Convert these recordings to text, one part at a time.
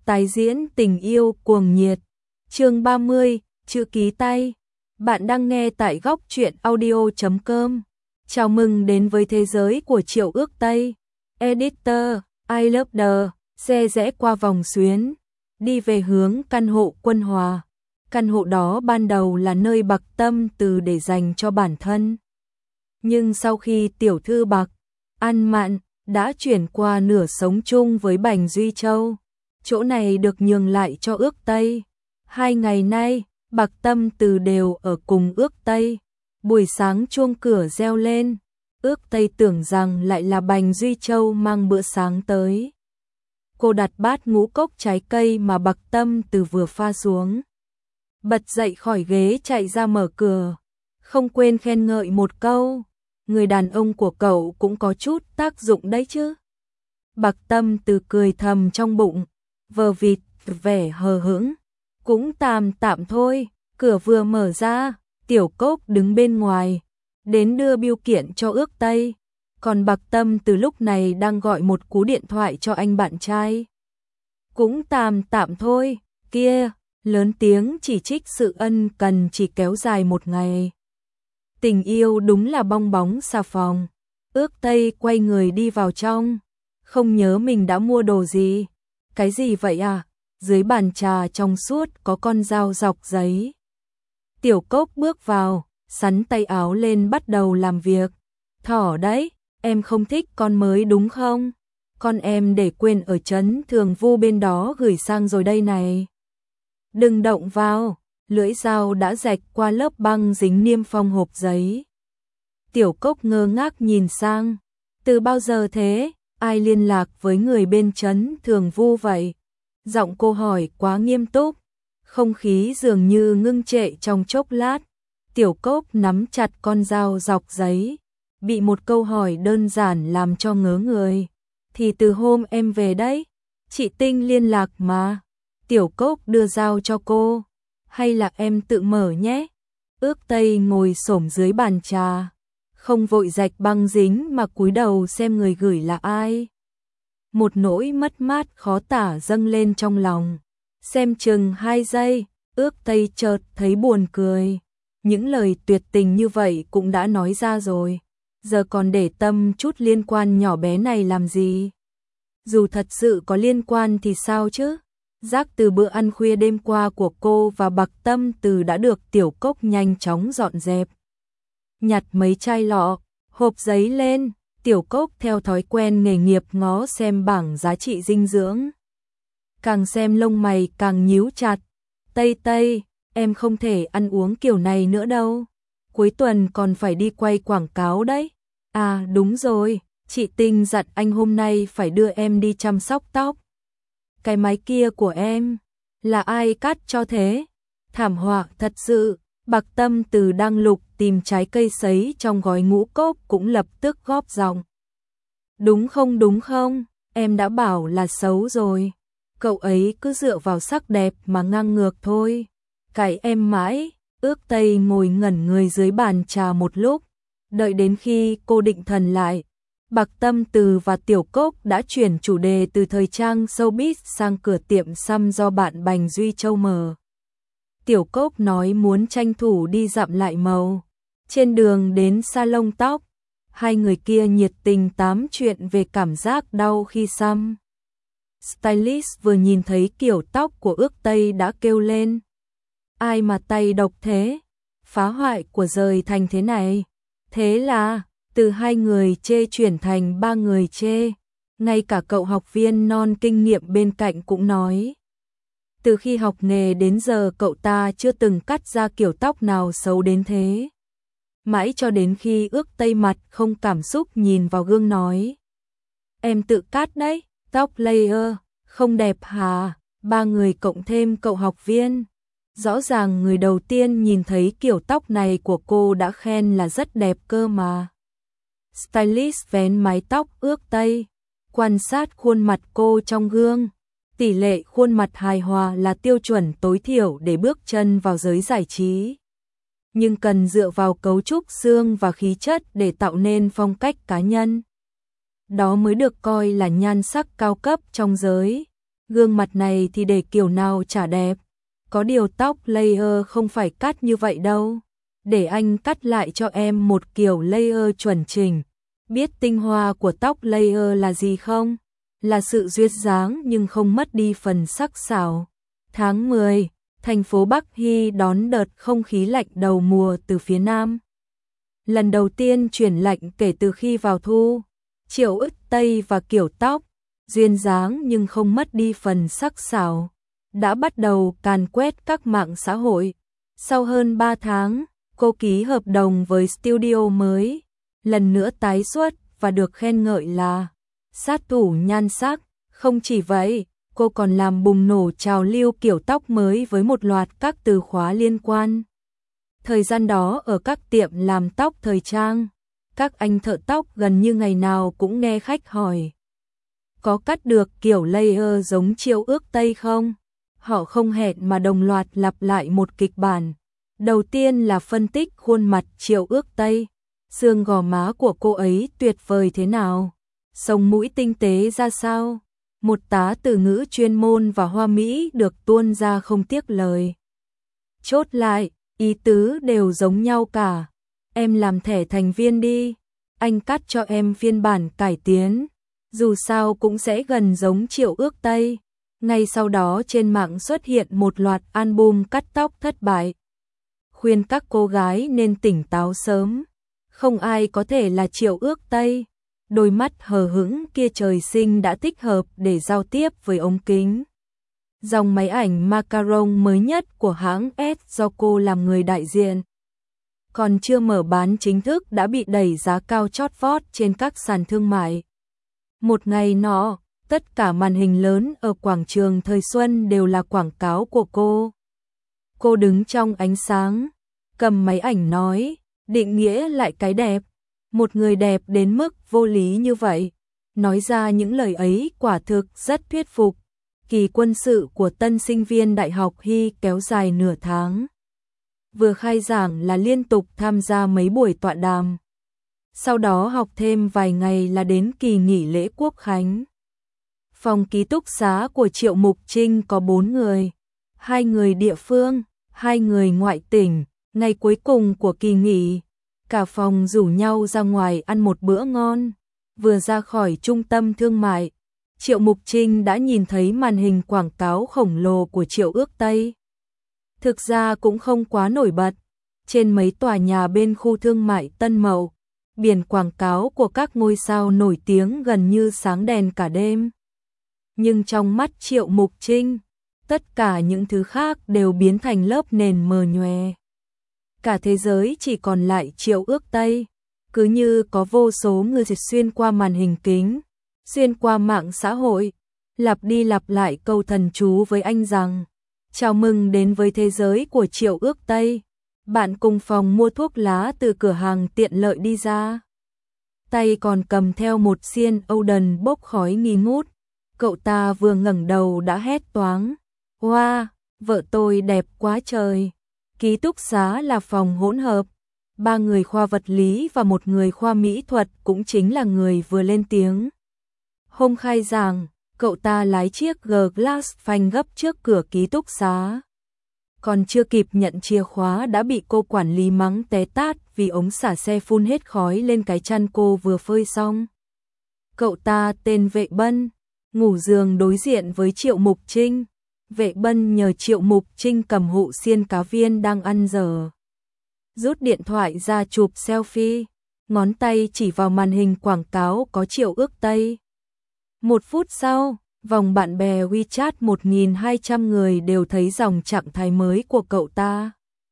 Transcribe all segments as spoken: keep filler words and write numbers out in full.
Tái diễn tình yêu cuồng nhiệt. Chương ba mươi, chữ ký tay. Bạn đang nghe tại góc truyện audio chấm com. Chào mừng đến với thế giới của Triệu Ước Tây. Editor, I love the, xe rẽ qua vòng xuyến, đi về hướng căn hộ Quân Hòa. Căn hộ đó ban đầu là nơi Bạc Tâm Từ để dành cho bản thân. Nhưng sau khi tiểu thư Bạc An Mạn đã chuyển qua nửa sống chung với Bành Duy Châu, chỗ này được nhường lại cho Ước Tây. Hai ngày nay, Bạc Tâm Từ đều ở cùng Ước Tây. Buổi sáng chuông cửa reo lên, Ước Tây tưởng rằng lại là Bành Duy Châu mang bữa sáng tới. Cô đặt bát ngũ cốc trái cây mà Bạc Tâm Từ vừa pha xuống, bật dậy khỏi ghế chạy ra mở cửa, không quên khen ngợi một câu: người đàn ông của cậu cũng có chút tác dụng đấy chứ. Bạc Tâm Từ cười thầm trong bụng, vờ vịt vẻ hờ hững, cũng tạm tạm thôi. Cửa vừa mở ra, Tiểu Cốc đứng bên ngoài, đến đưa bưu kiện cho Ước Tây, còn Bạc Tâm Từ lúc này đang gọi một cú điện thoại cho anh bạn trai. Cũng tạm tạm thôi, kia, lớn tiếng chỉ trích sự ân cần chỉ kéo dài một ngày. Tình yêu đúng là bong bóng xà phòng. Ước Tây quay người đi vào trong, không nhớ mình đã mua đồ gì. Cái gì vậy à? Dưới bàn trà trong suốt có con dao dọc giấy. Tiểu Cốc bước vào, xắn tay áo lên bắt đầu làm việc. Thỏ đấy, em không thích con mới đúng không? Con em để quên ở trấn Thường Vu bên đó gửi sang rồi đây này. Đừng động vào, lưỡi dao đã rạch qua lớp băng dính niêm phong hộp giấy. Tiểu Cốc ngơ ngác nhìn sang. Từ bao giờ thế? Ai liên lạc với người bên trấn Thường Vu vậy? Giọng cô hỏi quá nghiêm túc. Không khí dường như ngưng trệ trong chốc lát. Tiểu Cốc nắm chặt con dao dọc giấy, bị một câu hỏi đơn giản làm cho ngớ người. Thì từ hôm em về đấy, chị Tinh liên lạc mà. Tiểu Cốc đưa dao cho cô. Hay là em tự mở nhé? Ước Tây ngồi xổm dưới bàn trà, không vội rạch băng dính mà cúi đầu xem người gửi là ai. Một nỗi mất mát khó tả dâng lên trong lòng. Xem chừng hai giây, Ước Tây chợt thấy buồn cười. Những lời tuyệt tình như vậy cũng đã nói ra rồi, giờ còn để tâm chút liên quan nhỏ bé này làm gì? Dù thật sự có liên quan thì sao chứ? Rác từ bữa ăn khuya đêm qua của cô và Bạc Tâm Từ đã được Tiểu Cốc nhanh chóng dọn dẹp. Nhặt mấy chai lọ, hộp giấy lên, Tiểu Cốc theo thói quen nghề nghiệp ngó xem bảng giá trị dinh dưỡng. Càng xem lông mày càng nhíu chặt. Tây Tây, em không thể ăn uống kiểu này nữa đâu. Cuối tuần còn phải đi quay quảng cáo đấy. À đúng rồi, chị Tinh dặn anh hôm nay phải đưa em đi chăm sóc tóc. Cái máy kia của em, là ai cắt cho thế? Thảm họa thật sự. Bạc Tâm Từ đang lục tìm trái cây sấy trong gói ngũ cốc cũng lập tức góp giọng. Đúng không đúng không, em đã bảo là xấu rồi. Cậu ấy cứ dựa vào sắc đẹp mà ngang ngược thôi. Cái em mãi. Ước Tây ngồi ngẩn người dưới bàn trà một lúc, đợi đến khi cô định thần lại. Bạc Tâm Từ và Tiểu Cốc đã chuyển chủ đề từ thời trang showbiz sang cửa tiệm xăm do bạn Bành Duy Châu mở. Tiểu Cốc nói muốn tranh thủ đi dặm lại màu. Trên đường đến salon tóc, hai người kia nhiệt tình tám chuyện về cảm giác đau khi xăm. Stylist vừa nhìn thấy kiểu tóc của Ước Tây đã kêu lên. Ai mà tay độc thế? Phá hoại của rời thành thế này. Thế là từ hai người chê chuyển thành ba người chê. Ngay cả cậu học viên non kinh nghiệm bên cạnh cũng nói. Từ khi học nghề đến giờ cậu ta chưa từng cắt ra kiểu tóc nào xấu đến thế. Mãi cho đến khi Ước Tây mặt không cảm xúc nhìn vào gương nói. Em tự cắt đấy, tóc layer, không đẹp hả? Ba người cộng thêm cậu học viên. Rõ ràng người đầu tiên nhìn thấy kiểu tóc này của cô đã khen là rất đẹp cơ mà. Stylist vén mái tóc Ước Tây, quan sát khuôn mặt cô trong gương. Tỷ lệ khuôn mặt hài hòa là tiêu chuẩn tối thiểu để bước chân vào giới giải trí. Nhưng cần dựa vào cấu trúc xương và khí chất để tạo nên phong cách cá nhân. Đó mới được coi là nhan sắc cao cấp trong giới. Gương mặt này thì để kiểu nào chả đẹp. Có điều tóc layer không phải cắt như vậy đâu. Để anh cắt lại cho em một kiểu layer chuẩn chỉnh. Biết tinh hoa của tóc layer là gì không? Là sự duyên dáng nhưng không mất đi phần sắc sảo. Tháng mười, thành phố Bắc Hy đón đợt không khí lạnh đầu mùa từ phía Nam. Lần đầu tiên chuyển lạnh kể từ khi vào thu. Triệu Ức Tây và kiểu tóc duyên dáng nhưng không mất đi phần sắc sảo đã bắt đầu càn quét các mạng xã hội. Sau hơn ba tháng, cô ký hợp đồng với studio mới, lần nữa tái xuất và được khen ngợi là sát thủ nhan sắc. Không chỉ vậy, cô còn làm bùng nổ trào lưu kiểu tóc mới với một loạt các từ khóa liên quan. Thời gian đó ở các tiệm làm tóc thời trang, các anh thợ tóc gần như ngày nào cũng nghe khách hỏi: có cắt được kiểu layer giống Triệu Ước Tây không? Họ không hẹn mà đồng loạt lặp lại một kịch bản. Đầu tiên là phân tích khuôn mặt Triệu Ước Tây. Xương gò má của cô ấy tuyệt vời thế nào? Sống mũi tinh tế ra sao? Một tá từ ngữ chuyên môn và hoa mỹ được tuôn ra không tiếc lời. Chốt lại, ý tứ đều giống nhau cả. Em làm thẻ thành viên đi. Anh cắt cho em phiên bản cải tiến. Dù sao cũng sẽ gần giống Triệu Ước Tây. Ngay sau đó trên mạng xuất hiện một loạt album cắt tóc thất bại. Khuyên các cô gái nên tỉnh táo sớm. Không ai có thể là Triệu Ước Tây. Đôi mắt hờ hững kia trời sinh đã thích hợp để giao tiếp với ống kính. Dòng máy ảnh Macaron mới nhất của hãng S do cô làm người đại diện, còn chưa mở bán chính thức đã bị đẩy giá cao chót vót trên các sàn thương mại. Một ngày nọ, tất cả màn hình lớn ở quảng trường Thời Xuân đều là quảng cáo của cô. Cô đứng trong ánh sáng, cầm máy ảnh nói, định nghĩa lại cái đẹp. Một người đẹp đến mức vô lý như vậy, nói ra những lời ấy quả thực rất thuyết phục. Kỳ quân sự của tân sinh viên Đại học Hy kéo dài nửa tháng. Vừa khai giảng là liên tục tham gia mấy buổi tọa đàm. Sau đó học thêm vài ngày là đến kỳ nghỉ lễ Quốc khánh. Phòng ký túc xá của Triệu Mục Trinh có bốn người. Hai người địa phương, hai người ngoại tỉnh. Ngày cuối cùng của kỳ nghỉ, cả phòng rủ nhau ra ngoài ăn một bữa ngon. Vừa ra khỏi trung tâm thương mại, Triệu Mục Trinh đã nhìn thấy màn hình quảng cáo khổng lồ của Triệu Ước Tây. Thực ra cũng không quá nổi bật. Trên mấy tòa nhà bên khu thương mại Tân Mậu, biển quảng cáo của các ngôi sao nổi tiếng gần như sáng đèn cả đêm. Nhưng trong mắt Triệu Mục Trinh, tất cả những thứ khác đều biến thành lớp nền mờ nhòe. Cả thế giới chỉ còn lại Triệu Ước Tây, cứ như có vô số người xuyên qua màn hình kính, xuyên qua mạng xã hội, lặp đi lặp lại câu thần chú với anh rằng: chào mừng đến với thế giới của Triệu Ước Tây. Bạn cùng phòng mua thuốc lá từ cửa hàng tiện lợi đi ra, tay còn cầm theo một xiên Oden bốc khói nghi ngút. Cậu ta vừa ngẩng đầu đã hét toáng: "Wow, vợ tôi đẹp quá trời!" Ký túc xá là phòng hỗn hợp, ba người khoa vật lý và một người khoa mỹ thuật cũng chính là người vừa lên tiếng. Hôm khai giảng, cậu ta lái chiếc G-Class phanh gấp trước cửa ký túc xá. Còn chưa kịp nhận chìa khóa đã bị cô quản lý mắng té tát vì ống xả xe phun hết khói lên cái chăn cô vừa phơi xong. Cậu ta tên Vệ Bân, ngủ giường đối diện với Triệu Mục Trinh. Vệ Bân nhờ Triệu Mục Trinh cầm hũ xiên cá viên đang ăn dở, rút điện thoại ra chụp selfie, ngón tay chỉ vào màn hình quảng cáo có Triệu Ước Tây. Một phút sau, vòng bạn bè WeChat một nghìn hai trăm người đều thấy dòng trạng thái mới của cậu ta.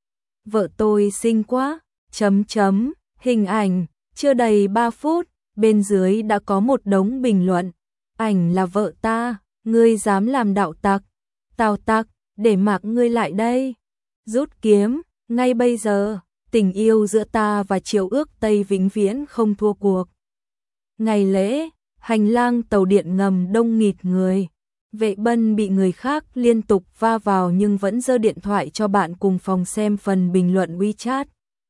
Vợ tôi xinh quá, chấm chấm, hình ảnh, chưa đầy ba phút, bên dưới đã có một đống bình luận. Ảnh là vợ ta, ngươi dám làm đạo tặc, tào tặc, để mặc ngươi lại đây. Rút kiếm, ngay bây giờ, tình yêu giữa ta và Triệu Ước Tây vĩnh viễn không thua cuộc. Ngày lễ, hành lang tàu điện ngầm đông nghịt người. Vệ Bân bị người khác liên tục va vào nhưng vẫn giơ điện thoại cho bạn cùng phòng xem phần bình luận WeChat.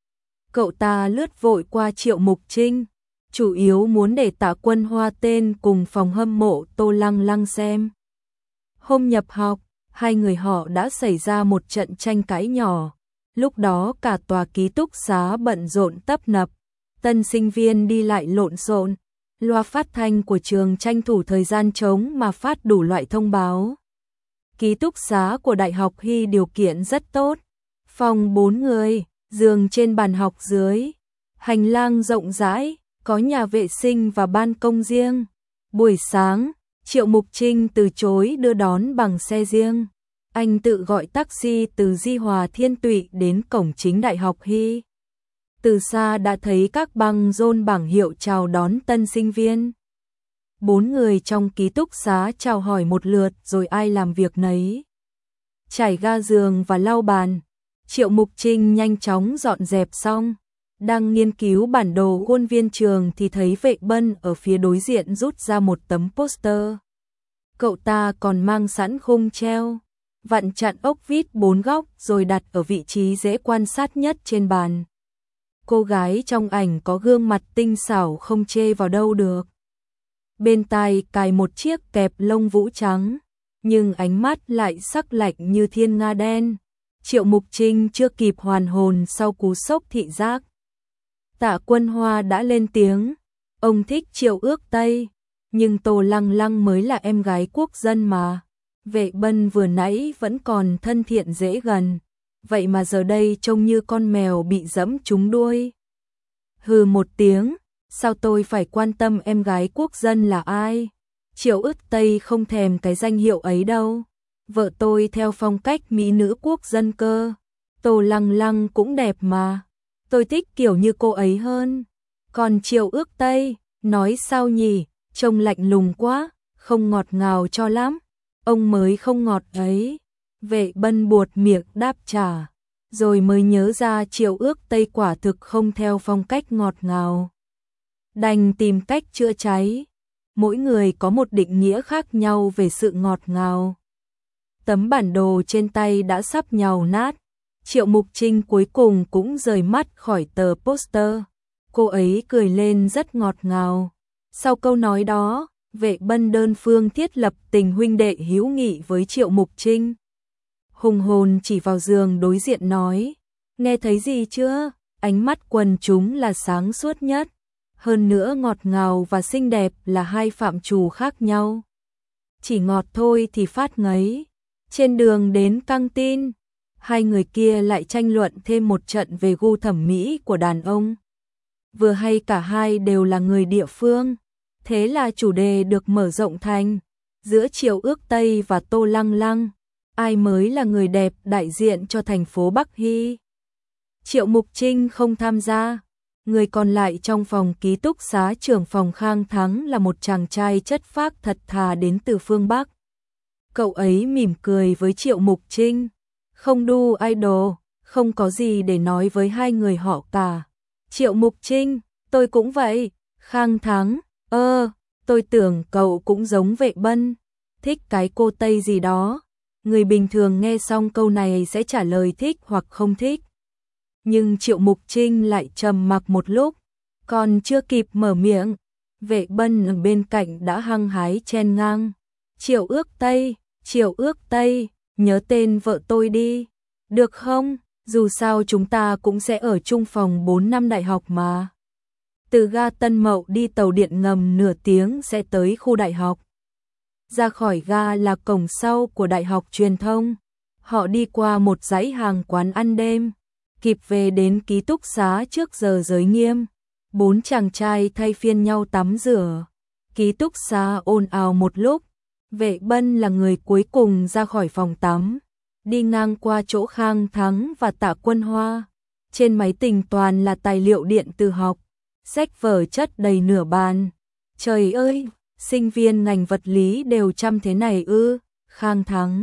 Cậu ta lướt vội qua Triệu Mục Trinh, chủ yếu muốn để Tạ Quân Hoa tên cùng phòng hâm mộ Tô Lăng Lăng xem. Hôm nhập học, hai người họ đã xảy ra một trận tranh cãi nhỏ. Lúc đó cả tòa ký túc xá bận rộn tấp nập, tân sinh viên đi lại lộn xộn, loa phát thanh của trường tranh thủ thời gian trống mà phát đủ loại thông báo. Ký túc xá của Đại học Hy điều kiện rất tốt, phòng bốn người, giường trên bàn học dưới, hành lang rộng rãi, có nhà vệ sinh và ban công riêng. Buổi sáng, Triệu Mục Trinh từ chối đưa đón bằng xe riêng. Anh tự gọi taxi từ Di Hòa Thiên Tụy đến cổng chính Đại học Hy. Từ xa đã thấy các băng rôn bảng hiệu chào đón tân sinh viên. Bốn người trong ký túc xá chào hỏi một lượt rồi ai làm việc nấy. Trải ga giường và lau bàn, Triệu Mục Trinh nhanh chóng dọn dẹp xong. Đang nghiên cứu bản đồ khuôn viên trường thì thấy Vệ Bân ở phía đối diện rút ra một tấm poster. Cậu ta còn mang sẵn khung treo, vặn chặn ốc vít bốn góc rồi đặt ở vị trí dễ quan sát nhất trên bàn. Cô gái trong ảnh có gương mặt tinh xảo không chê vào đâu được. Bên tai cài một chiếc kẹp lông vũ trắng, nhưng ánh mắt lại sắc lạnh như thiên nga đen. Triệu Mục Trinh chưa kịp hoàn hồn sau cú sốc thị giác. Tạ Quân Hoa đã lên tiếng, ông thích Triệu Ước Tây, nhưng Tô Lăng Lăng mới là em gái quốc dân mà. Vệ Bân vừa nãy vẫn còn thân thiện dễ gần, vậy mà giờ đây trông như con mèo bị dẫm trúng đuôi. Hừ một tiếng, sao tôi phải quan tâm em gái quốc dân là ai? Triệu Ước Tây không thèm cái danh hiệu ấy đâu. Vợ tôi theo phong cách mỹ nữ quốc dân cơ. Tô Lăng Lăng cũng đẹp mà. Tôi thích kiểu như cô ấy hơn. Còn Triệu Ước Tây, nói sao nhỉ, trông lạnh lùng quá, không ngọt ngào cho lắm. Ông mới không ngọt ấy. Vệ Bân buột miệng đáp trả, rồi mới nhớ ra Triệu Ước Tây quả thực không theo phong cách ngọt ngào. Đành tìm cách chữa cháy. Mỗi người có một định nghĩa khác nhau về sự ngọt ngào. Tấm bản đồ trên tay đã sắp nhàu nát. Triệu Mục Trinh cuối cùng cũng rời mắt khỏi tờ poster. Cô ấy cười lên rất ngọt ngào. Sau câu nói đó, Vệ Bân đơn phương thiết lập tình huynh đệ hữu nghị với Triệu Mục Trinh. Hùng hồn chỉ vào giường đối diện nói, nghe thấy gì chưa? Ánh mắt quần chúng là sáng suốt nhất. Hơn nữa ngọt ngào và xinh đẹp là hai phạm trù khác nhau. Chỉ ngọt thôi thì phát ngấy. Trên đường đến căng tin, hai người kia lại tranh luận thêm một trận về gu thẩm mỹ của đàn ông. Vừa hay cả hai đều là người địa phương, thế là chủ đề được mở rộng thành giữa Triệu Ước Tây và Tô Lăng Lăng, ai mới là người đẹp đại diện cho thành phố Bắc Hy. Triệu Mục Trinh không tham gia. Người còn lại trong phòng ký túc xá trưởng phòng Khang Thắng là một chàng trai chất phác thật thà đến từ phương Bắc. Cậu ấy mỉm cười với Triệu Mục Trinh. Không đu idol, không có gì để nói với hai người họ cả. Triệu Mục Trinh, tôi cũng vậy. Khang Thắng, ơ, tôi tưởng cậu cũng giống Vệ Bân, thích cái cô Tây gì đó. Người bình thường nghe xong câu này sẽ trả lời thích hoặc không thích. Nhưng Triệu Mục Trinh lại trầm mặc một lúc, còn chưa kịp mở miệng, Vệ Bân ở bên cạnh đã hăng hái chen ngang. Triệu Ước Tây, Triệu Ước Tây, nhớ tên vợ tôi đi, được không? Dù sao chúng ta cũng sẽ ở chung phòng bốn năm đại học mà. Từ ga Tân Mậu đi tàu điện ngầm nửa tiếng sẽ tới khu đại học. Ra khỏi ga là cổng sau của Đại học Truyền thông. Họ đi qua một dãy hàng quán ăn đêm, kịp về đến ký túc xá trước giờ giới nghiêm. Bốn chàng trai thay phiên nhau tắm rửa. Ký túc xá ồn ào một lúc. Vệ Bân là người cuối cùng ra khỏi phòng tắm, đi ngang qua chỗ Khang Thắng và Tạ Quân Hoa. Trên máy tính toàn là tài liệu điện tử học, sách vở chất đầy nửa bàn. Trời ơi, sinh viên ngành vật lý đều chăm thế này ư? Khang Thắng,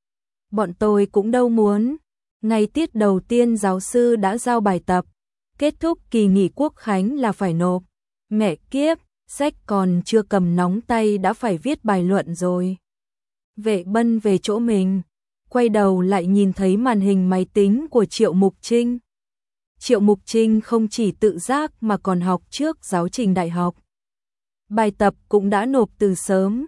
bọn tôi cũng đâu muốn. Ngày tiết đầu tiên giáo sư đã giao bài tập, kết thúc kỳ nghỉ quốc khánh là phải nộp. Mẹ kiếp, sách còn chưa cầm nóng tay đã phải viết bài luận rồi. Vệ Bân về chỗ mình, quay đầu lại nhìn thấy màn hình máy tính của Triệu Mục Trinh. Triệu Mục Trinh không chỉ tự giác mà còn học trước giáo trình đại học. Bài tập cũng đã nộp từ sớm.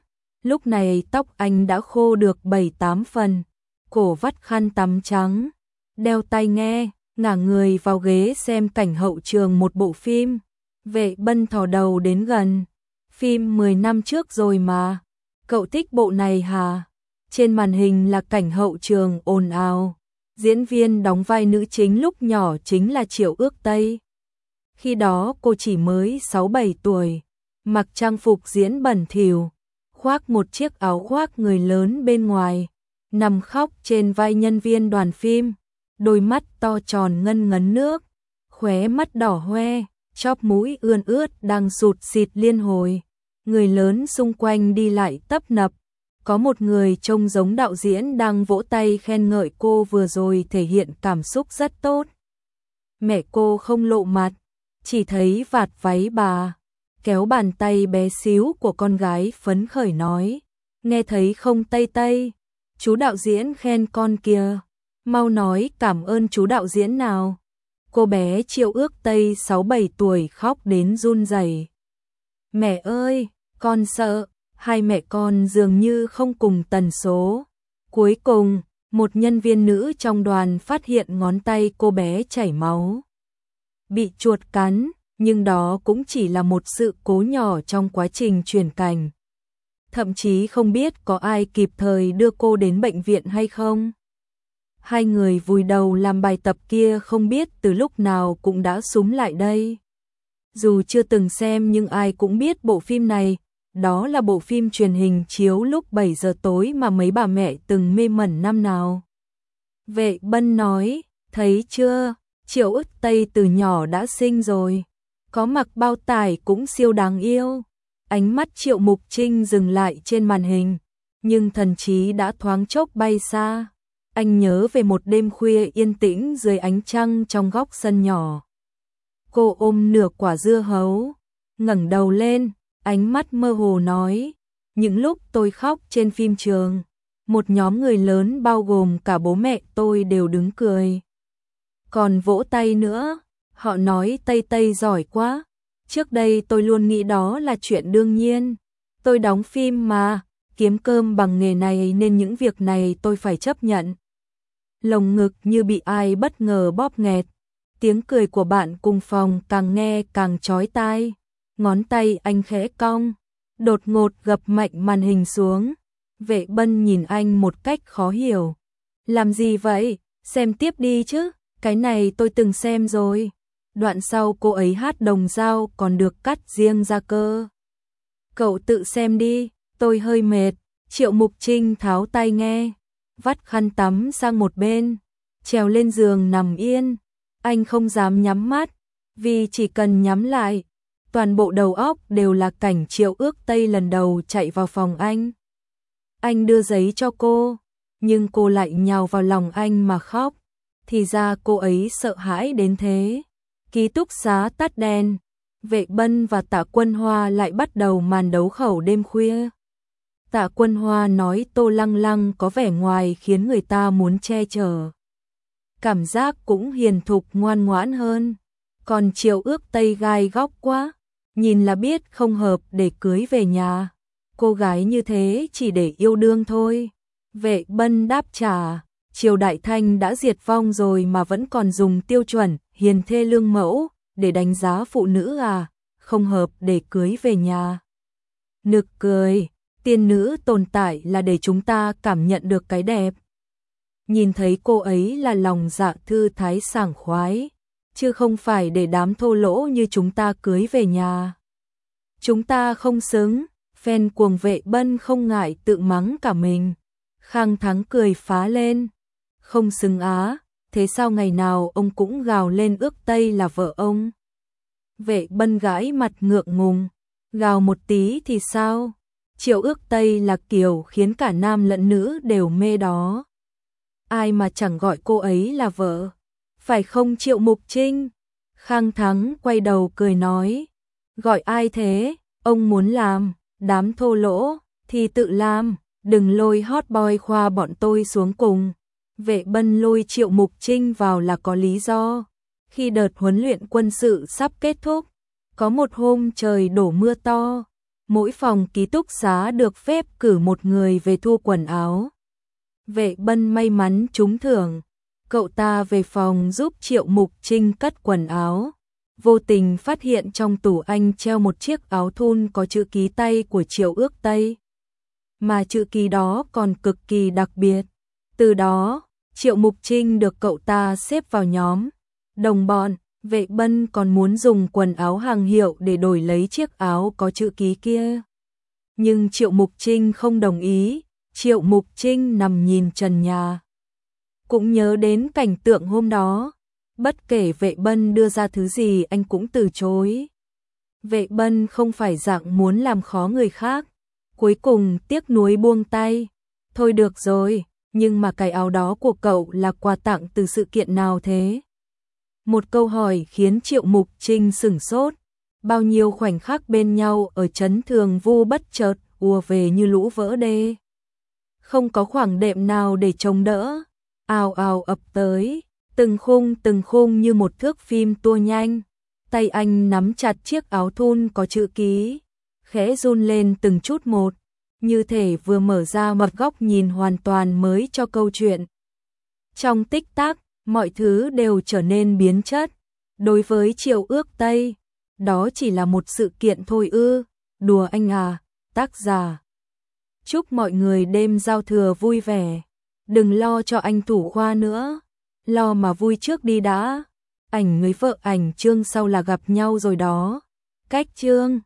Lúc này tóc anh đã khô được bảy tám phần, cổ vắt khăn tắm trắng, đeo tai nghe, ngả người vào ghế xem cảnh hậu trường một bộ phim. Vệ Bân thò đầu đến gần. Phim mười năm trước rồi mà. Cậu thích bộ này hả? Trên màn hình là cảnh hậu trường ồn ào. Diễn viên đóng vai nữ chính lúc nhỏ chính là Triệu Ước Tây. Khi đó cô chỉ mới sáu bảy tuổi, mặc trang phục diễn bẩn thỉu, khoác một chiếc áo khoác người lớn bên ngoài, nằm khóc trên vai nhân viên đoàn phim, đôi mắt to tròn ngân ngấn nước, khóe mắt đỏ hoe, chóp mũi ươn ướt đang sụt sịt liên hồi. Người lớn xung quanh đi lại tấp nập, có một người trông giống đạo diễn đang vỗ tay khen ngợi cô vừa rồi thể hiện cảm xúc rất tốt. Mẹ cô không lộ mặt, chỉ thấy vạt váy bà, kéo bàn tay bé xíu của con gái phấn khởi nói, nghe thấy không Tây Tây, chú đạo diễn khen con kìa, mau nói cảm ơn chú đạo diễn nào. Cô bé Triệu Ước Tây sáu bảy tuổi khóc đến run rẩy. Mẹ ơi, con sợ, hai mẹ con dường như không cùng tần số. Cuối cùng, một nhân viên nữ trong đoàn phát hiện ngón tay cô bé chảy máu, bị chuột cắn, nhưng đó cũng chỉ là một sự cố nhỏ trong quá trình chuyển cảnh. Thậm chí không biết có ai kịp thời đưa cô đến bệnh viện hay không. Hai người vùi đầu làm bài tập kia không biết từ lúc nào cũng đã súm lại đây. Dù chưa từng xem nhưng ai cũng biết bộ phim này, đó là bộ phim truyền hình chiếu lúc bảy giờ tối mà mấy bà mẹ từng mê mẩn năm nào. Vệ Bân nói, thấy chưa, Triệu Ước Tây từ nhỏ đã xinh rồi, có mặc bao tải cũng siêu đáng yêu. Ánh mắt Triệu Mục Trinh dừng lại trên màn hình, nhưng thần trí đã thoáng chốc bay xa. Anh nhớ về một đêm khuya yên tĩnh dưới ánh trăng trong góc sân nhỏ. Cô ôm nửa quả dưa hấu, ngẩng đầu lên, ánh mắt mơ hồ nói, những lúc tôi khóc trên phim trường, một nhóm người lớn bao gồm cả bố mẹ tôi đều đứng cười. Còn vỗ tay nữa, họ nói Tây Tây giỏi quá. Trước đây tôi luôn nghĩ đó là chuyện đương nhiên. Tôi đóng phim mà, kiếm cơm bằng nghề này nên những việc này tôi phải chấp nhận. Lồng ngực như bị ai bất ngờ bóp nghẹt. Tiếng cười của bạn cùng phòng càng nghe càng chói tai. Ngón tay anh khẽ cong, đột ngột gập mạnh màn hình xuống. Vệ Bân nhìn anh một cách khó hiểu. Làm gì vậy? Xem tiếp đi chứ, cái này tôi từng xem rồi. Đoạn sau cô ấy hát Đồng Dao còn được cắt riêng ra cơ. Cậu tự xem đi, tôi hơi mệt. Triệu Mục Trinh tháo tai nghe, vắt khăn tắm sang một bên, trèo lên giường nằm yên. Anh không dám nhắm mắt, vì chỉ cần nhắm lại, toàn bộ đầu óc đều là cảnh Triệu Ước Tây lần đầu chạy vào phòng anh. Anh đưa giấy cho cô, nhưng cô lại nhào vào lòng anh mà khóc. Thì ra cô ấy sợ hãi đến thế. Ký túc xá tắt đèn, Vệ Bân và Tạ Quân Hoa lại bắt đầu màn đấu khẩu đêm khuya. Tạ Quân Hoa nói Tô Lăng Lăng có vẻ ngoài khiến người ta muốn che chở. Cảm giác cũng hiền thục ngoan ngoãn hơn. Còn Triệu Ước Tây gai góc quá, nhìn là biết không hợp để cưới về nhà. Cô gái như thế chỉ để yêu đương thôi. Vệ Bân đáp trả, Triều Đại Thanh đã diệt vong rồi mà vẫn còn dùng tiêu chuẩn hiền thê lương mẫu để đánh giá phụ nữ à, không hợp để cưới về nhà. Nực cười, tiên nữ tồn tại là để chúng ta cảm nhận được cái đẹp. Nhìn thấy cô ấy là lòng dạ thư thái sảng khoái, chứ không phải để đám thô lỗ như chúng ta cưới về nhà. Chúng ta không xứng, fan cuồng Vệ Bân không ngại tự mắng cả mình. Khang Thắng cười phá lên, không xứng á, thế sao ngày nào ông cũng gào lên Ước Tây là vợ ông. Vệ Bân gãi mặt ngượng ngùng, gào một tí thì sao, Triệu Ước Tây là kiểu khiến cả nam lẫn nữ đều mê đó. Ai mà chẳng gọi cô ấy là vợ, phải không Triệu Mục Trinh? Khang Thắng quay đầu cười nói, gọi ai thế, ông muốn làm, đám thô lỗ, thì tự làm, đừng lôi hot boy khoa bọn tôi xuống cùng. Vệ Bân lôi Triệu Mục Trinh vào là có lý do. Khi đợt huấn luyện quân sự sắp kết thúc, có một hôm trời đổ mưa to, Mỗi phòng ký túc xá được phép cử một người về thu quần áo. Vệ Bân may mắn trúng thưởng, cậu ta về phòng giúp Triệu Mục Trinh cất quần áo, vô tình phát hiện trong tủ anh treo một chiếc áo thun có chữ ký tay của Triệu Ước Tây. Mà chữ ký đó còn cực kỳ đặc biệt. Từ đó, Triệu Mục Trinh được cậu ta xếp vào nhóm đồng bọn. Vệ Bân còn muốn dùng quần áo hàng hiệu để đổi lấy chiếc áo có chữ ký kia. Nhưng Triệu Mục Trinh không đồng ý. Triệu Mục Trinh nằm nhìn trần nhà, cũng nhớ đến cảnh tượng hôm đó. Bất kể Vệ Bân đưa ra thứ gì anh cũng từ chối. Vệ Bân không phải dạng muốn làm khó người khác. Cuối cùng tiếc nuối buông tay. Thôi được rồi, nhưng mà cái áo đó của cậu là quà tặng từ sự kiện nào thế? Một câu hỏi khiến Triệu Mục Trinh sửng sốt. Bao nhiêu khoảnh khắc bên nhau ở trấn Thường Vu bất chợt ùa về như lũ vỡ đê. Không có khoảng đệm nào để chống đỡ, ào ào ập tới, từng khung từng khung như một thước phim tua nhanh. Tay anh nắm chặt chiếc áo thun có chữ ký, khẽ run lên từng chút một, như thể vừa mở ra một góc nhìn hoàn toàn mới cho câu chuyện. Trong tích tắc, mọi thứ đều trở nên biến chất. Đối với Triệu Ước Tây, đó chỉ là một sự kiện thôi ư? Đùa anh à, tác giả. Chúc mọi người đêm giao thừa vui vẻ. Đừng lo cho anh thủ khoa nữa, lo mà vui trước đi đã. Ảnh người vợ ảnh chương sau là gặp nhau rồi đó. Cách chương